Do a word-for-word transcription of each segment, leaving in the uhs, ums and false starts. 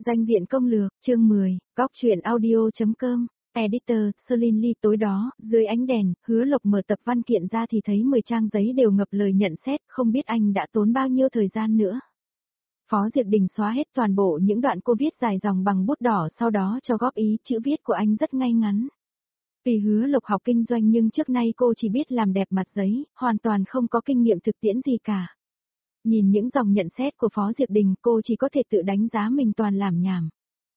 Danh viện công lược, chương mười, góc truyện audio.com, editor, Celine Lee. Tối đó, dưới ánh đèn, Hứa Lộc mở tập văn kiện ra thì thấy mười trang giấy đều ngập lời nhận xét, không biết anh đã tốn bao nhiêu thời gian nữa. Phó Diệp Đình xóa hết toàn bộ những đoạn cô viết dài dòng bằng bút đỏ, sau đó cho góp ý. Chữ viết của anh rất ngay ngắn. Vì Hứa Lộc học kinh doanh nhưng trước nay cô chỉ biết làm đẹp mặt giấy, hoàn toàn không có kinh nghiệm thực tiễn gì cả. Nhìn những dòng nhận xét của Phó Diệp Đình, cô chỉ có thể tự đánh giá mình toàn làm nhảm.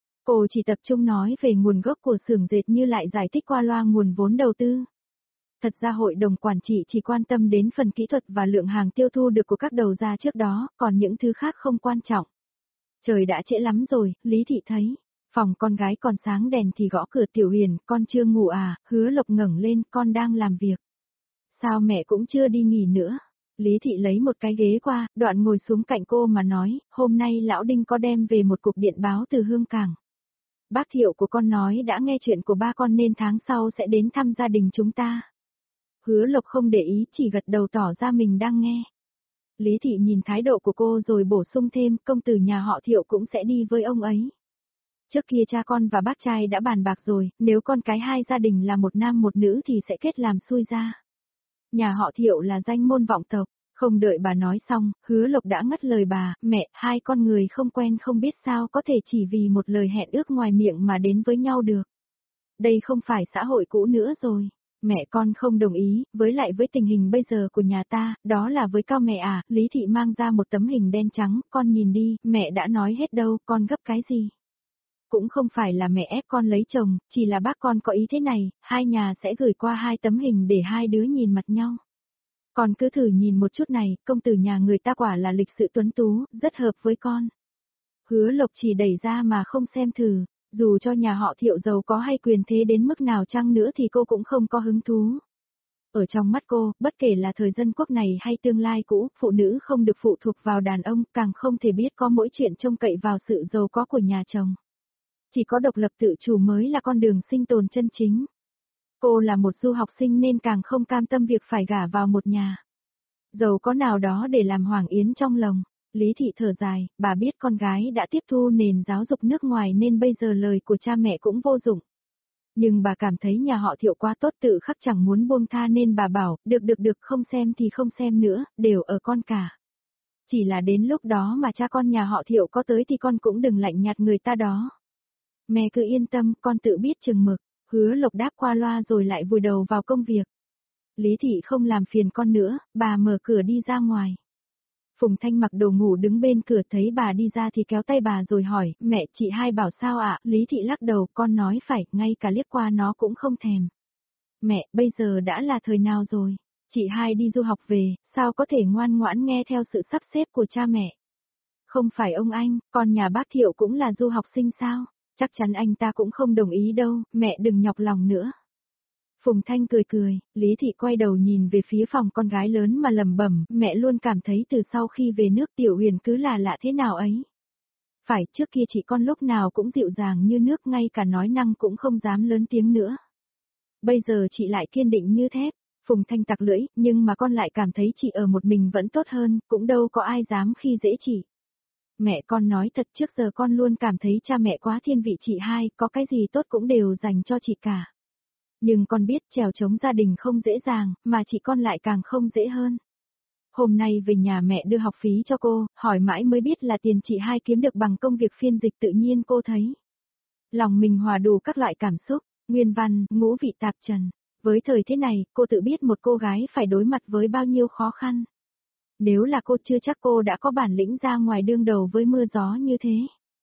Cô chỉ tập trung nói về nguồn gốc của xưởng dệt như lại giải thích qua loa nguồn vốn đầu tư. Thật ra hội đồng quản trị chỉ quan tâm đến phần kỹ thuật và lượng hàng tiêu thu được của các đầu ra trước đó, còn những thứ khác không quan trọng. Trời đã trễ lắm rồi, Lý Thị thấy. Phòng con gái còn sáng đèn thì gõ cửa. Tiểu Huyền, con chưa ngủ à? Hứa Lộc ngẩng lên, con đang làm việc. Sao mẹ cũng chưa đi nghỉ nữa? Lý Thị lấy một cái ghế qua, đoạn ngồi xuống cạnh cô mà nói, hôm nay lão Đinh có đem về một cục điện báo từ Hương Cảng. Bác Thiệu của con nói đã nghe chuyện của ba con nên tháng sau sẽ đến thăm gia đình chúng ta. Hứa Lộc không để ý, chỉ gật đầu tỏ ra mình đang nghe. Lý Thị nhìn thái độ của cô rồi bổ sung thêm, công tử nhà họ Thiệu cũng sẽ đi với ông ấy. Trước kia cha con và bác trai đã bàn bạc rồi, nếu con cái hai gia đình là một nam một nữ thì sẽ kết làm xui ra. Nhà họ Thiệu là danh môn vọng tộc. Không đợi bà nói xong, Hứa Lộc đã ngắt lời bà, mẹ, hai con người không quen không biết sao có thể chỉ vì một lời hẹn ước ngoài miệng mà đến với nhau được. Đây không phải xã hội cũ nữa rồi. Mẹ con không đồng ý, với lại với tình hình bây giờ của nhà ta, đó là với cao mẹ à. Lý Thị mang ra một tấm hình đen trắng, con nhìn đi, mẹ đã nói hết đâu, con gấp cái gì. Cũng không phải là mẹ ép con lấy chồng, chỉ là bác con có ý thế này, hai nhà sẽ gửi qua hai tấm hình để hai đứa nhìn mặt nhau. Con cứ thử nhìn một chút này, công tử nhà người ta quả là lịch sự tuấn tú, rất hợp với con. Hứa Lộc chỉ đẩy ra mà không xem thử, dù cho nhà họ Thiệu giàu có hay quyền thế đến mức nào chăng nữa thì cô cũng không có hứng thú. Ở trong mắt cô, bất kể là thời dân quốc này hay tương lai cũ, phụ nữ không được phụ thuộc vào đàn ông, càng không thể biết có mỗi chuyện trông cậy vào sự giàu có của nhà chồng. Chỉ có độc lập tự chủ mới là con đường sinh tồn chân chính. Cô là một du học sinh nên càng không cam tâm việc phải gả vào một nhà giàu có nào đó để làm hoàng yến trong lòng. Lý Thị thở dài, bà biết con gái đã tiếp thu nền giáo dục nước ngoài nên bây giờ lời của cha mẹ cũng vô dụng. Nhưng bà cảm thấy nhà họ Thiệu quá tốt, tự khắc chẳng muốn buông tha nên bà bảo, được được được, không xem thì không xem nữa, đều ở con cả. Chỉ là đến lúc đó mà cha con nhà họ Thiệu có tới thì con cũng đừng lạnh nhạt người ta đó. Mẹ cứ yên tâm, con tự biết chừng mực. Hứa Lộc đáp qua loa rồi lại vùi đầu vào công việc. Lý Thị không làm phiền con nữa, bà mở cửa đi ra ngoài. Phùng Thanh mặc đồ ngủ đứng bên cửa, thấy bà đi ra thì kéo tay bà rồi hỏi, mẹ, chị hai bảo sao ạ? Lý Thị lắc đầu, con nói phải, ngay cả liếc qua nó cũng không thèm. Mẹ, bây giờ đã là thời nào rồi? Chị hai đi du học về, sao có thể ngoan ngoãn nghe theo sự sắp xếp của cha mẹ? Không phải ông anh, con nhà bác Thiệu cũng là du học sinh sao? Chắc chắn anh ta cũng không đồng ý đâu, mẹ đừng nhọc lòng nữa. Phùng Thanh cười cười, Lý Thị quay đầu nhìn về phía phòng con gái lớn mà lẩm bẩm, mẹ luôn cảm thấy từ sau khi về nước Tiểu Huyền cứ là lạ thế nào ấy. Phải, trước kia chị con lúc nào cũng dịu dàng như nước, ngay cả nói năng cũng không dám lớn tiếng nữa. Bây giờ chị lại kiên định như thép. Phùng Thanh tặc lưỡi, nhưng mà con lại cảm thấy chị ở một mình vẫn tốt hơn, cũng đâu có ai dám khi dễ chị. Mẹ, con nói thật, trước giờ con luôn cảm thấy cha mẹ quá thiên vị chị hai, có cái gì tốt cũng đều dành cho chị cả. Nhưng con biết trèo chống gia đình không dễ dàng, mà chị con lại càng không dễ hơn. Hôm nay về nhà mẹ đưa học phí cho cô, hỏi mãi mới biết là tiền chị hai kiếm được bằng công việc phiên dịch, tự nhiên cô thấy lòng mình hòa đủ các loại cảm xúc, nguyên văn, ngũ vị tạp trần. Với thời thế này, cô tự biết một cô gái phải đối mặt với bao nhiêu khó khăn. Nếu là cô chưa chắc cô đã có bản lĩnh ra ngoài đương đầu với mưa gió như thế.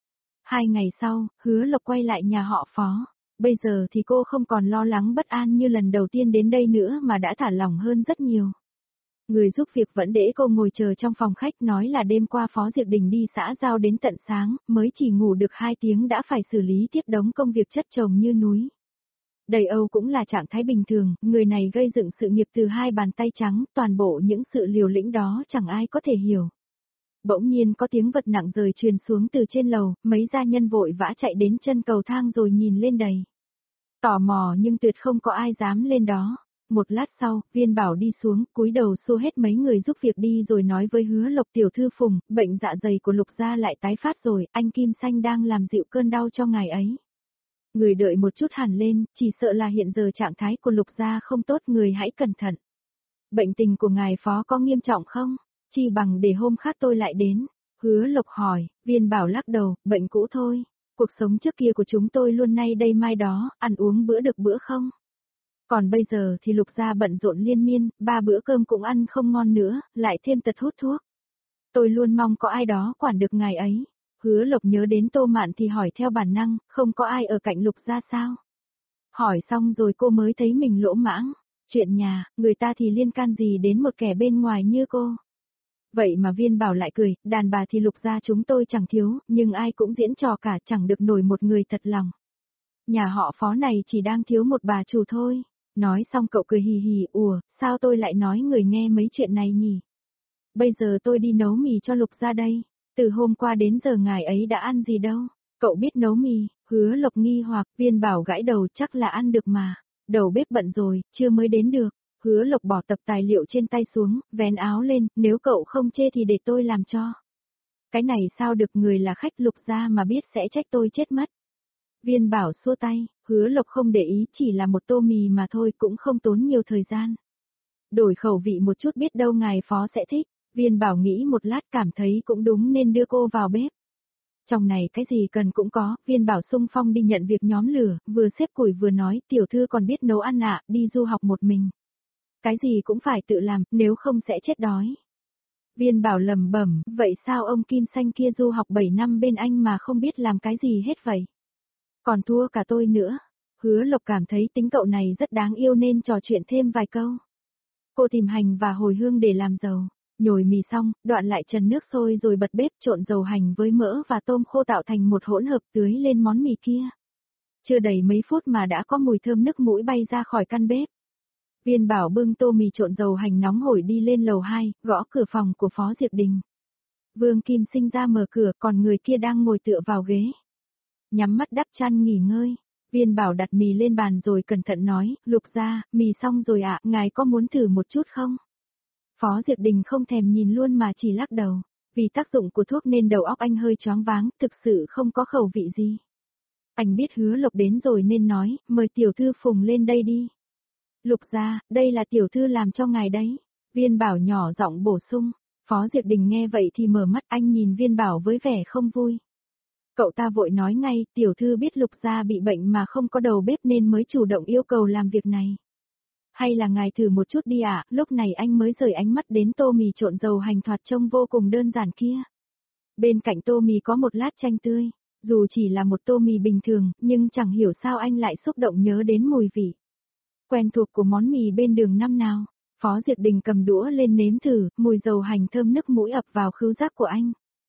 Hai ngày sau, Hứa Lộc quay lại nhà họ Phó. Bây giờ thì cô không còn lo lắng bất an như lần đầu tiên đến đây nữa mà đã thả lỏng hơn rất nhiều. Người giúp việc vẫn để cô ngồi chờ trong phòng khách, nói là đêm qua Phó Diệp Đình đi xã giao đến tận sáng, mới chỉ ngủ được hai tiếng đã phải xử lý tiếp đống công việc chất chồng như núi. Đầy Âu cũng là trạng thái bình thường, người này gây dựng sự nghiệp từ hai bàn tay trắng, toàn bộ những sự liều lĩnh đó chẳng ai có thể hiểu. Bỗng nhiên có tiếng vật nặng rời truyền xuống từ trên lầu, mấy gia nhân vội vã chạy đến chân cầu thang rồi nhìn lên đầy. Tò mò nhưng tuyệt không có ai dám lên đó. Một lát sau, Viên Bảo đi xuống, cúi đầu xô hết mấy người giúp việc đi rồi nói với Hứa Lộc tiểu thư Phùng, bệnh dạ dày của Lục gia lại tái phát rồi, anh Kim Xanh đang làm dịu cơn đau cho ngài ấy. Người đợi một chút hẳn lên, chỉ sợ là hiện giờ trạng thái của Lục gia không tốt, người hãy cẩn thận. Bệnh tình của ngài phó có nghiêm trọng không? Chi bằng để hôm khác tôi lại đến. Hứa Lộc hỏi, Viên Bảo lắc đầu, bệnh cũ thôi. Cuộc sống trước kia của chúng tôi luôn nay đây mai đó, ăn uống bữa được bữa không. Còn bây giờ thì Lục gia bận rộn liên miên, ba bữa cơm cũng ăn không ngon nữa, lại thêm tật hút thuốc. Tôi luôn mong có ai đó quản được ngài ấy. Hứa Lộc nhớ đến Tô Mạn thì hỏi theo bản năng, không có ai ở cạnh Lục gia sao? Hỏi xong rồi cô mới thấy mình lỗ mãng. Chuyện nhà, người ta thì liên can gì đến một kẻ bên ngoài như cô? Vậy mà Viên Bảo lại cười, đàn bà thì Lục gia chúng tôi chẳng thiếu, nhưng ai cũng diễn trò cả, chẳng được nổi một người thật lòng. Nhà họ Phó này chỉ đang thiếu một bà chủ thôi. Nói xong cậu cười hì hì, ủa, sao tôi lại nói người nghe mấy chuyện này nhỉ? Bây giờ tôi đi nấu mì cho Lục gia đây. Từ hôm qua đến giờ ngài ấy đã ăn gì đâu? Cậu biết nấu mì? Hứa Lộc nghi hoặc, Viên Bảo gãi đầu, chắc là ăn được mà. Đầu bếp bận rồi, chưa mới đến được. Hứa Lộc bỏ tập tài liệu trên tay xuống, vén áo lên, nếu cậu không chê thì để tôi làm cho. Cái này sao được, người là khách Lục gia mà biết sẽ trách tôi chết mất. Viên Bảo xua tay, Hứa Lộc không để ý, chỉ là một tô mì mà thôi, cũng không tốn nhiều thời gian. Đổi khẩu vị một chút biết đâu ngài Phó sẽ thích. Viên Bảo nghĩ một lát cảm thấy cũng đúng nên đưa cô vào bếp. Trong này cái gì cần cũng có, Viên Bảo xung phong đi nhận việc nhóm lửa, vừa xếp củi vừa nói, tiểu thư còn biết nấu ăn ạ, đi du học một mình. Cái gì cũng phải tự làm, nếu không sẽ chết đói. Viên Bảo lẩm bẩm, vậy sao ông Kim Xanh kia du học bảy năm bên anh mà không biết làm cái gì hết vậy? Còn thua cả tôi nữa. Hứa Lộc cảm thấy tính cậu này rất đáng yêu nên trò chuyện thêm vài câu. Cô tìm hành và hồi hương để làm dầu. Nhồi mì xong, đoạn lại trần nước sôi rồi bật bếp trộn dầu hành với mỡ và tôm khô tạo thành một hỗn hợp tưới lên món mì kia. Chưa đầy mấy phút mà đã có mùi thơm nức mũi bay ra khỏi căn bếp. Viên Bảo bưng tô mì trộn dầu hành nóng hổi đi lên lầu hai, gõ cửa phòng của Phó Diệp Đình. Vương Kim Sinh ra mở cửa, còn người kia đang ngồi tựa vào ghế. Nhắm mắt đắp chăn nghỉ ngơi. Viên Bảo đặt mì lên bàn rồi cẩn thận nói, Lục gia, mì xong rồi ạ, ngài có muốn thử một chút không? Phó Diệp Đình không thèm nhìn luôn mà chỉ lắc đầu. Vì tác dụng của thuốc nên đầu óc anh hơi choáng váng, thực sự không có khẩu vị gì. Anh biết Hứa Lộc đến rồi nên nói, mời tiểu thư Phùng lên đây đi. Lục gia, đây là tiểu thư làm cho ngài đấy. Viên Bảo nhỏ giọng bổ sung. Phó Diệp Đình nghe vậy thì mở mắt, anh nhìn Viên Bảo với vẻ không vui. Cậu ta vội nói ngay, tiểu thư biết Lục gia bị bệnh mà không có đầu bếp nên mới chủ động yêu cầu làm việc này. Hay là ngài thử một chút đi ạ, lúc này anh mới rời ánh mắt đến tô mì trộn dầu hành thoạt trông vô cùng đơn giản kia. Bên cạnh tô mì có một lát chanh tươi, dù chỉ là một tô mì bình thường, nhưng chẳng hiểu sao anh lại xúc động nhớ đến mùi vị quen thuộc của món mì bên đường năm nào. Phó Diệp Đình cầm đũa lên nếm thử, mùi dầu hành thơm nức mũi ập vào khứu giác của anh.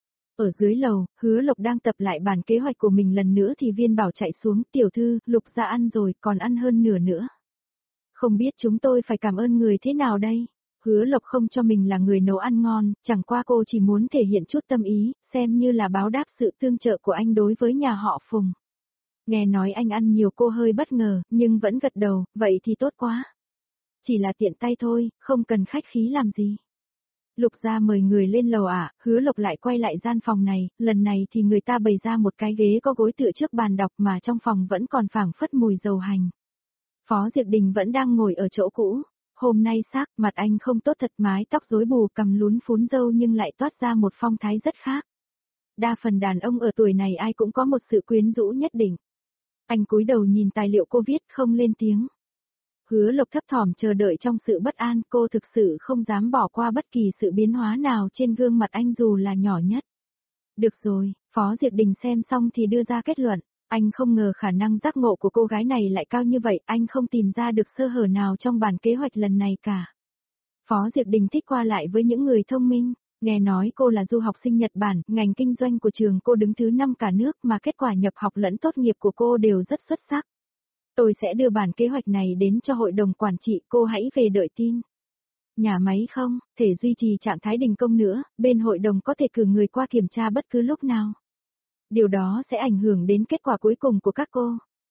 Ở dưới lầu, Hứa Lộc đang tập lại bản kế hoạch của mình lần nữa thì Viên Bảo chạy xuống, tiểu thư, Lục gia ăn rồi, còn ăn hơn nửa nữa. Không biết chúng tôi phải cảm ơn người thế nào đây? Hứa Lộc không cho mình là người nấu ăn ngon, chẳng qua cô chỉ muốn thể hiện chút tâm ý, xem như là báo đáp sự tương trợ của anh đối với nhà họ Phùng. Nghe nói anh ăn nhiều cô hơi bất ngờ, nhưng vẫn gật đầu, vậy thì tốt quá. Chỉ là tiện tay thôi, không cần khách khí làm gì. Lục gia mời người lên lầu ạ, à, Hứa Lộc lại quay lại gian phòng này, lần này thì người ta bày ra một cái ghế có gối tựa trước bàn đọc mà trong phòng vẫn còn phảng phất mùi dầu hành. Phó Diệp Đình vẫn đang ngồi ở chỗ cũ, hôm nay sắc mặt anh không tốt thật, mái tóc rối bù, cằm lún phún râu nhưng lại toát ra một phong thái rất khác. Đa phần đàn ông ở tuổi này ai cũng có một sự quyến rũ nhất định. Anh cúi đầu nhìn tài liệu cô viết không lên tiếng. Hứa Lộc thấp thỏm chờ đợi trong sự bất an, cô thực sự không dám bỏ qua bất kỳ sự biến hóa nào trên gương mặt anh dù là nhỏ nhất. Được rồi, Phó Diệp Đình xem xong thì đưa ra kết luận. Anh không ngờ khả năng giác ngộ của cô gái này lại cao như vậy, anh không tìm ra được sơ hở nào trong bản kế hoạch lần này cả. Phó Diệp Đình thích qua lại với những người thông minh, nghe nói cô là du học sinh Nhật Bản, ngành kinh doanh của trường cô đứng thứ năm cả nước mà kết quả nhập học lẫn tốt nghiệp của cô đều rất xuất sắc. Tôi sẽ đưa bản kế hoạch này đến cho hội đồng quản trị, cô hãy về đợi tin. Nhà máy không, thể duy trì trạng thái đình công nữa, bên hội đồng có thể cử người qua kiểm tra bất cứ lúc nào. Điều đó sẽ ảnh hưởng đến kết quả cuối cùng của các cô.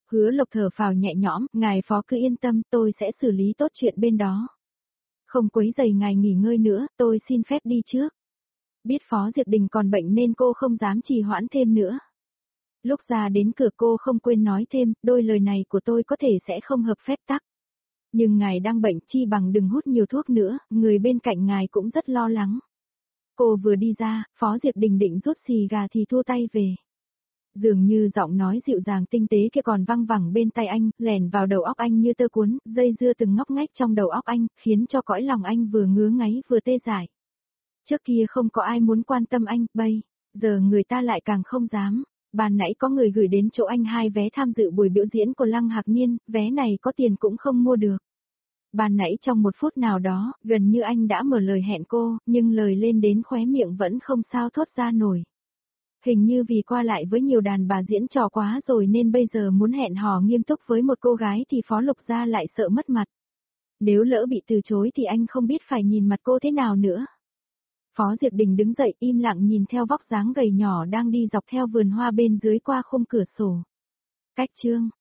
Hứa Lộc thở phào nhẹ nhõm, ngài phó cứ yên tâm, tôi sẽ xử lý tốt chuyện bên đó. Không quấy rầy ngài nghỉ ngơi nữa, tôi xin phép đi trước. Biết Phó Diệp Đình còn bệnh nên cô không dám trì hoãn thêm nữa. Lúc ra đến cửa cô không quên nói thêm, đôi lời này của tôi có thể sẽ không hợp phép tắc. Nhưng ngài đang bệnh chi bằng đừng hút nhiều thuốc nữa, người bên cạnh ngài cũng rất lo lắng. Cô vừa đi ra, Phó Diệp Đình định rút xì gà thì thua tay về. Dường như giọng nói dịu dàng tinh tế kia còn văng vẳng bên tai anh, lèn vào đầu óc anh như tơ cuốn, dây dưa từng ngóc ngách trong đầu óc anh, khiến cho cõi lòng anh vừa ngứa ngáy vừa tê dại. Trước kia không có ai muốn quan tâm anh, bây giờ người ta lại càng không dám. Ban nãy có người gửi đến chỗ anh hai vé tham dự buổi biểu diễn của Lăng Hạc Niên, vé này có tiền cũng không mua được. Ban nãy trong một phút nào đó, gần như anh đã mở lời hẹn cô, nhưng lời lên đến khóe miệng vẫn không sao thốt ra nổi. Hình như vì qua lại với nhiều đàn bà diễn trò quá rồi nên bây giờ muốn hẹn hò nghiêm túc với một cô gái thì Phó Lục Gia lại sợ mất mặt. Nếu lỡ bị từ chối thì anh không biết phải nhìn mặt cô thế nào nữa. Phó Diệp Đình đứng dậy im lặng nhìn theo vóc dáng gầy nhỏ đang đi dọc theo vườn hoa bên dưới qua khung cửa sổ. Cách chương